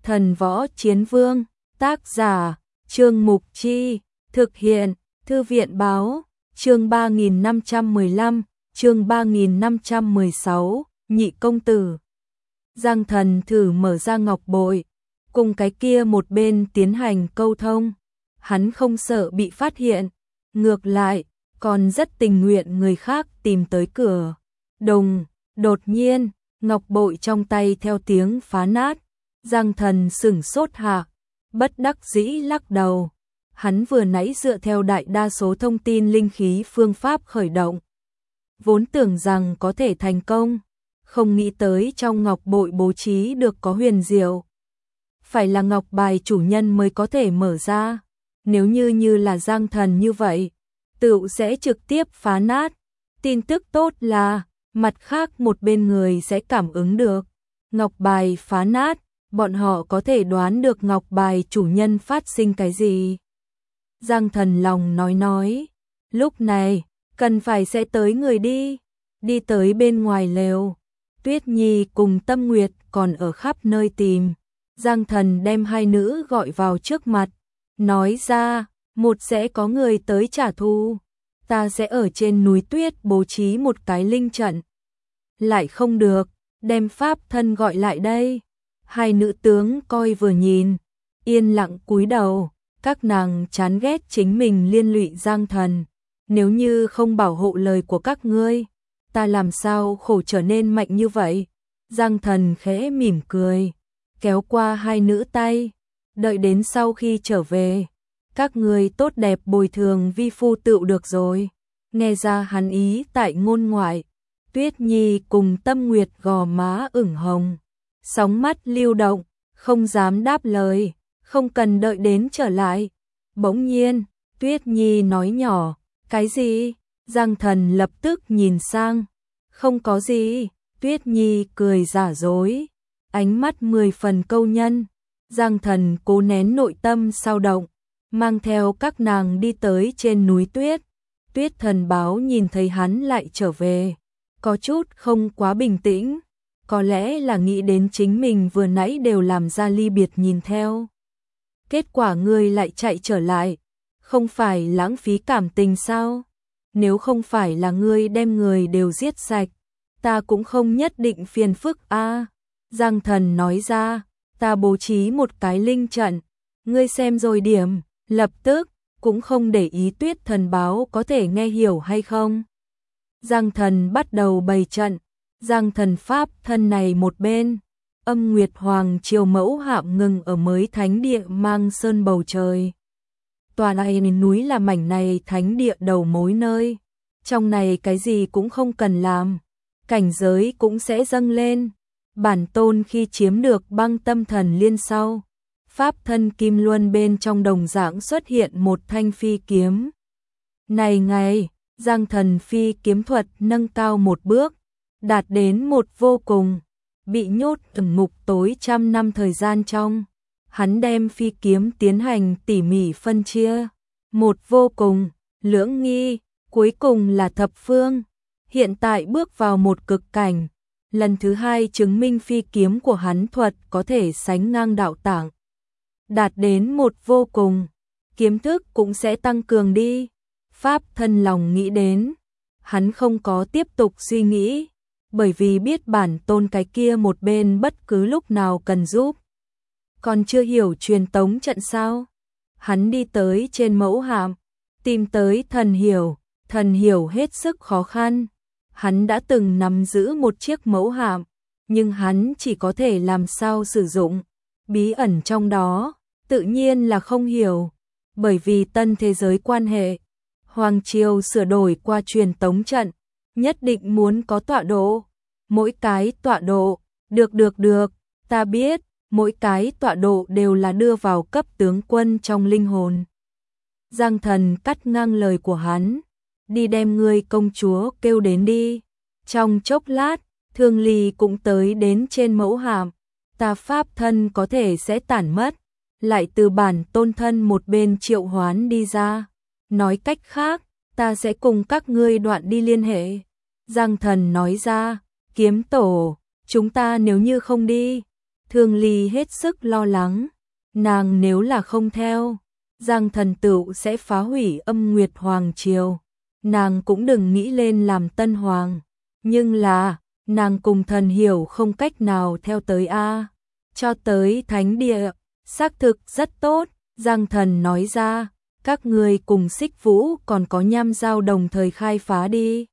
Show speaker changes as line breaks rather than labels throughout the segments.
Thần Võ Chiến Vương, tác giả, Trương Mục Chi, thực hiện, Thư viện Báo, chương 3515, chương 3516, nhị công tử. Giang Thần thử mở ra ngọc bội, cùng cái kia một bên tiến hành câu thông. Hắn không sợ bị phát hiện, ngược lại, còn rất tình nguyện người khác tìm tới cửa. Đùng, đột nhiên, ngọc bội trong tay theo tiếng phá nát. Giang Thần sửng sốt hạ, bất đắc dĩ lắc đầu. Hắn vừa nãy dựa theo đại đa số thông tin linh khí phương pháp khởi động, vốn tưởng rằng có thể thành công, không nghĩ tới trong ngọc bội bố trí được có huyền diệu. Phải là ngọc bài chủ nhân mới có thể mở ra, nếu như là Giang Thần như vậy, tựu sẽ trực tiếp phá nát. Tin tức tốt là, mặt khác một bên người sẽ cảm ứng được. Ngọc bài phá nát, bọn họ có thể đoán được ngọc bài chủ nhân phát sinh cái gì. Giang Thần lòng nói, lúc này, cần phải sẽ tới người đi tới bên ngoài lều. Tuyết Nhi cùng Tâm Nguyệt còn ở khắp nơi tìm. Giang Thần đem hai nữ gọi vào trước mặt, nói ra, một sẽ có người tới trả thù. Ta sẽ ở trên núi tuyết bố trí một cái linh trận. Lại không được, đem pháp thân gọi lại đây. Hai nữ tướng coi vừa nhìn, yên lặng cúi đầu. Các nàng chán ghét chính mình liên lụy Giang Thần. Nếu như không bảo hộ lời của các ngươi, ta làm sao khổ trở nên mạnh như vậy. Giang Thần khẽ mỉm cười, kéo qua hai nữ tay. Đợi đến sau khi trở về, các ngươi tốt đẹp bồi thường vi phu tựu được rồi. Nghe ra hắn ý tại ngôn ngoại, Tuyết Nhi cùng Tâm Nguyệt gò má ửng hồng, sóng mắt lưu động, không dám đáp lời. Không cần đợi đến trở lại. Bỗng nhiên, Tuyết Nhi nói nhỏ, cái gì? Giang Thần lập tức nhìn sang. Không có gì. Tuyết Nhi cười giả dối, ánh mắt 10 phần câu nhân. Giang Thần cố nén nội tâm sao động, mang theo các nàng đi tới trên núi tuyết. Tuyết Thần báo nhìn thấy hắn lại trở về, có chút không quá bình tĩnh. Có lẽ là nghĩ đến chính mình vừa nãy đều làm ra ly biệt nhìn theo. Kết quả ngươi lại chạy trở lại, không phải lãng phí cảm tình sao? Nếu không phải là ngươi đem người đều giết sạch, ta cũng không nhất định phiền phức a. Giang Thần nói ra, ta bố trí một cái linh trận, ngươi xem rồi điểm, lập tức, cũng không để ý Tuyết Thần báo có thể nghe hiểu hay không. Giang Thần bắt đầu bày trận, Giang Thần pháp thân này một bên. Âm Nguyệt Hoàng Triều mẫu hạm ngừng ở mới thánh địa Mang Sơn bầu trời. Tòa này núi là mảnh này thánh địa đầu mối nơi. Trong này cái gì cũng không cần làm, cảnh giới cũng sẽ dâng lên. Bản tôn khi chiếm được băng tâm thần liên sau, pháp thân kim luân bên trong đồng dạng xuất hiện một thanh phi kiếm. Này ngày, Giang Thần phi kiếm thuật nâng cao một bước, đạt đến một vô cùng. Bị nhốt ở ngục tối trăm năm thời gian trong, hắn đem phi kiếm tiến hành tỉ mỉ phân chia. Một vô cùng, lưỡng nghi, cuối cùng là thập phương. Hiện tại bước vào một cực cảnh, lần thứ hai chứng minh phi kiếm của hắn thuật có thể sánh ngang đạo tạng. Đạt đến một vô cùng, kiếm thức cũng sẽ tăng cường đi. Pháp thân lòng nghĩ đến, hắn không có tiếp tục suy nghĩ. Bởi vì biết bản tôn cái kia một bên bất cứ lúc nào cần giúp. Còn chưa hiểu truyền tống trận sao? Hắn đi tới trên mẫu hạm, tìm tới thần hiểu hết sức khó khăn. Hắn đã từng nắm giữ một chiếc mẫu hạm, nhưng hắn chỉ có thể làm sao sử dụng. Bí ẩn trong đó, tự nhiên là không hiểu. Bởi vì tân thế giới quan hệ, Hoàng Triều sửa đổi qua truyền tống trận, nhất định muốn có tọa độ. Mỗi cái tọa độ, được, ta biết, mỗi cái tọa độ đều là đưa vào cấp tướng quân trong linh hồn. Giang Thần cắt ngang lời của hắn, đi đem ngươi công chúa kêu đến đi. Trong chốc lát, Thương Ly cũng tới đến trên mẫu hạm, ta pháp thân có thể sẽ tản mất, lại từ bản tôn thân một bên triệu hoán đi ra. Nói cách khác, ta sẽ cùng các ngươi đoạn đi liên hệ. Giang Thần nói ra, Kiếm tổ, chúng ta nếu như không đi, Thương Ly hết sức lo lắng, nàng nếu là không theo, Giang Thần Tựu sẽ phá hủy Âm Nguyệt Hoàng Triều, nàng cũng đừng nghĩ lên làm tân hoàng, nhưng là, nàng cùng Thần Hiểu không cách nào theo tới a. Cho tới thánh địa, xác thực rất tốt, Giang Thần nói ra, các người cùng Xích Vũ còn có Nham Giao đồng thời khai phá đi.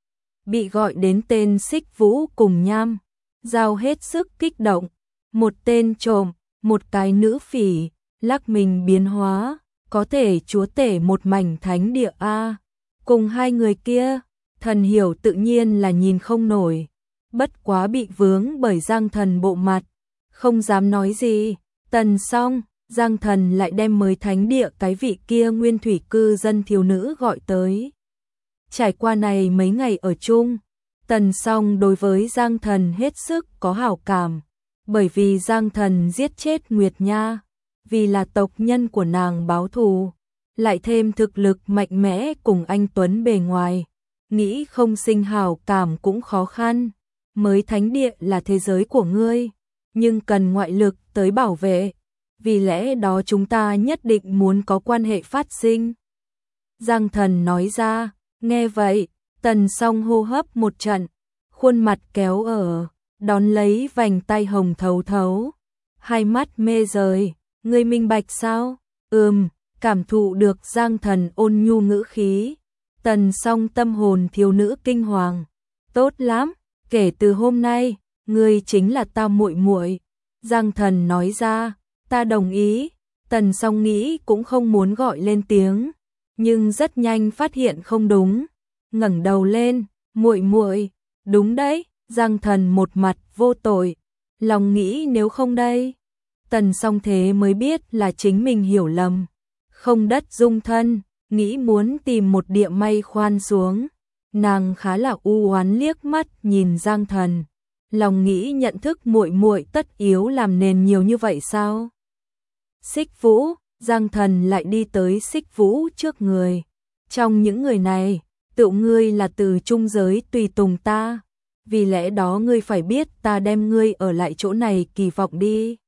Bị gọi đến tên Xích Vũ cùng Nham Giao hết sức kích động, một tên trộm, một cái nữ phỉ, lắc mình biến hóa, có thể chúa tể một mảnh thánh địa a. Cùng hai người kia, Thần Hiểu tự nhiên là nhìn không nổi, bất quá bị vướng bởi Giang Thần bộ mặt, không dám nói gì. Tần xong, Giang Thần lại đem mới thánh địa cái vị kia nguyên thủy cư dân thiếu nữ gọi tới. Trải qua này mấy ngày ở chung, Tần Song đối với Giang Thần hết sức có hảo cảm, bởi vì Giang Thần giết chết Nguyệt Nha, vì là tộc nhân của nàng báo thù, lại thêm thực lực mạnh mẽ cùng anh Tuấn bề ngoài, nghĩ không sinh hảo cảm cũng khó khăn. Mới thánh địa là thế giới của ngươi, nhưng cần ngoại lực tới bảo vệ, vì lẽ đó chúng ta nhất định muốn có quan hệ phát sinh. Giang Thần nói ra, nghe vậy, Tần Song hô hấp một trận, khuôn mặt kéo ở, đón lấy vành tay hồng thấu thấu, hai mắt mê rời, ngươi minh bạch sao? Cảm thụ được Giang Thần ôn nhu ngữ khí, Tần Song tâm hồn thiếu nữ kinh hoàng, tốt lắm, kể từ hôm nay, ngươi chính là ta muội muội. Giang Thần nói ra, ta đồng ý. Tần Song nghĩ cũng không muốn gọi lên tiếng, nhưng rất nhanh phát hiện không đúng, ngẩng đầu lên, muội muội, đúng đấy. Giang Thần một mặt vô tội, lòng nghĩ nếu không đây. Tần Song thế mới biết là chính mình hiểu lầm, không đất dung thân, nghĩ muốn tìm một địa may khoan xuống. Nàng khá là u oán liếc mắt nhìn Giang Thần, lòng nghĩ nhận thức muội muội tất yếu làm nền nhiều như vậy sao? Xích Vũ, Giang Thần lại đi tới Xích Vũ trước người. Trong những người này, tựu ngươi là từ trung giới tùy tùng ta, vì lẽ đó ngươi phải biết ta đem ngươi ở lại chỗ này kỳ vọng đi.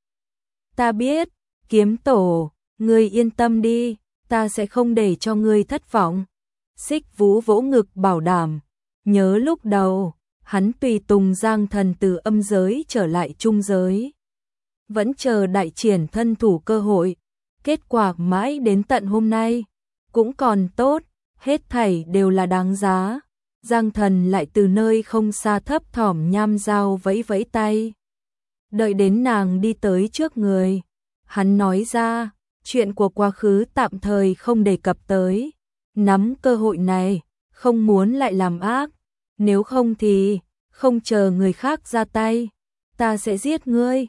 Ta biết, Kiếm Tổ, ngươi yên tâm đi, ta sẽ không để cho ngươi thất vọng. Xích Vũ vỗ ngực bảo đảm, nhớ lúc đầu, hắn tùy tùng Giang Thần từ âm giới trở lại trung giới. Vẫn chờ đại triển thân thủ cơ hội, kết quả mãi đến tận hôm nay, cũng còn tốt, hết thảy đều là đáng giá. Giang Thần lại từ nơi không xa thấp thỏm Nham Giao vẫy vẫy tay. Đợi đến nàng đi tới trước người, hắn nói ra, chuyện của quá khứ tạm thời không đề cập tới. Nắm cơ hội này, không muốn lại làm ác, nếu không thì, không chờ người khác ra tay, ta sẽ giết ngươi.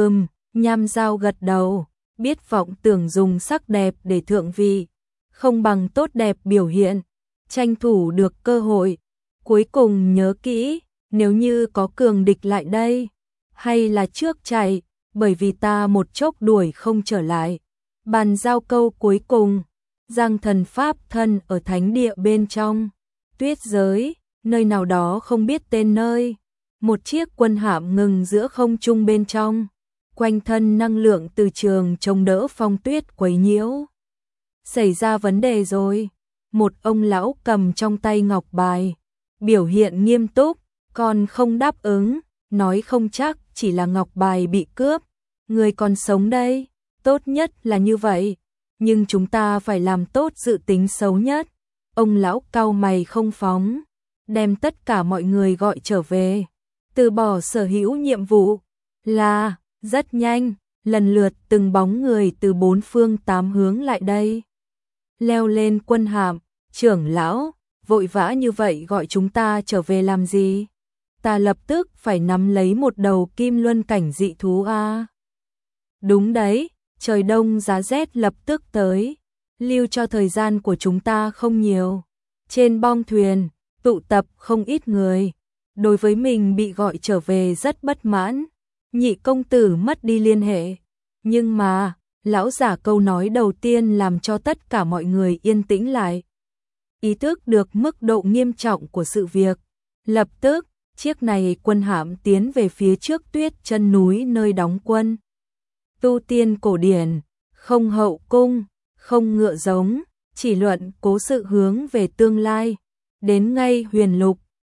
Nham Giao gật đầu, biết vọng tưởng dùng sắc đẹp để thượng vị, không bằng tốt đẹp biểu hiện, tranh thủ được cơ hội. Cuối cùng nhớ kỹ, nếu như có cường địch lại đây, hay là trước chạy, bởi vì ta một chốc đuổi không trở lại. Bàn giao câu cuối cùng, Giang Thần pháp thân ở thánh địa bên trong, tuyết giới, nơi nào đó không biết tên nơi. Một chiếc quân hạm ngừng giữa không trung bên trong, quanh thân năng lượng từ trường chống đỡ phong tuyết quấy nhiễu. Xảy ra vấn đề rồi, một ông lão cầm trong tay ngọc bài, biểu hiện nghiêm túc, còn không đáp ứng, nói không chắc chỉ là ngọc bài bị cướp, người còn sống đây, tốt nhất là như vậy, nhưng chúng ta phải làm tốt dự tính xấu nhất. Ông lão cau mày không phóng, đem tất cả mọi người gọi trở về, từ bỏ sở hữu nhiệm vụ, là, rất nhanh, lần lượt từng bóng người từ bốn phương tám hướng lại đây. Leo lên quân hạm, trưởng lão, vội vã như vậy gọi chúng ta trở về làm gì? Ta lập tức phải nắm lấy một đầu kim luân cảnh dị thú a. Đúng đấy, trời đông giá rét lập tức tới, lưu cho thời gian của chúng ta không nhiều. Trên bong thuyền, tụ tập không ít người, đối với mình bị gọi trở về rất bất mãn. Nhị công tử mất đi liên hệ, nhưng mà, lão giả câu nói đầu tiên làm cho tất cả mọi người yên tĩnh lại. Ý thức được mức độ nghiêm trọng của sự việc, lập tức, chiếc này quân hạm tiến về phía trước Tuyết Chân núi nơi đóng quân. Tu tiên cổ điển, không hậu cung, không ngựa giống, chỉ luận cố sự hướng về tương lai. Đến ngay Huyền Lục,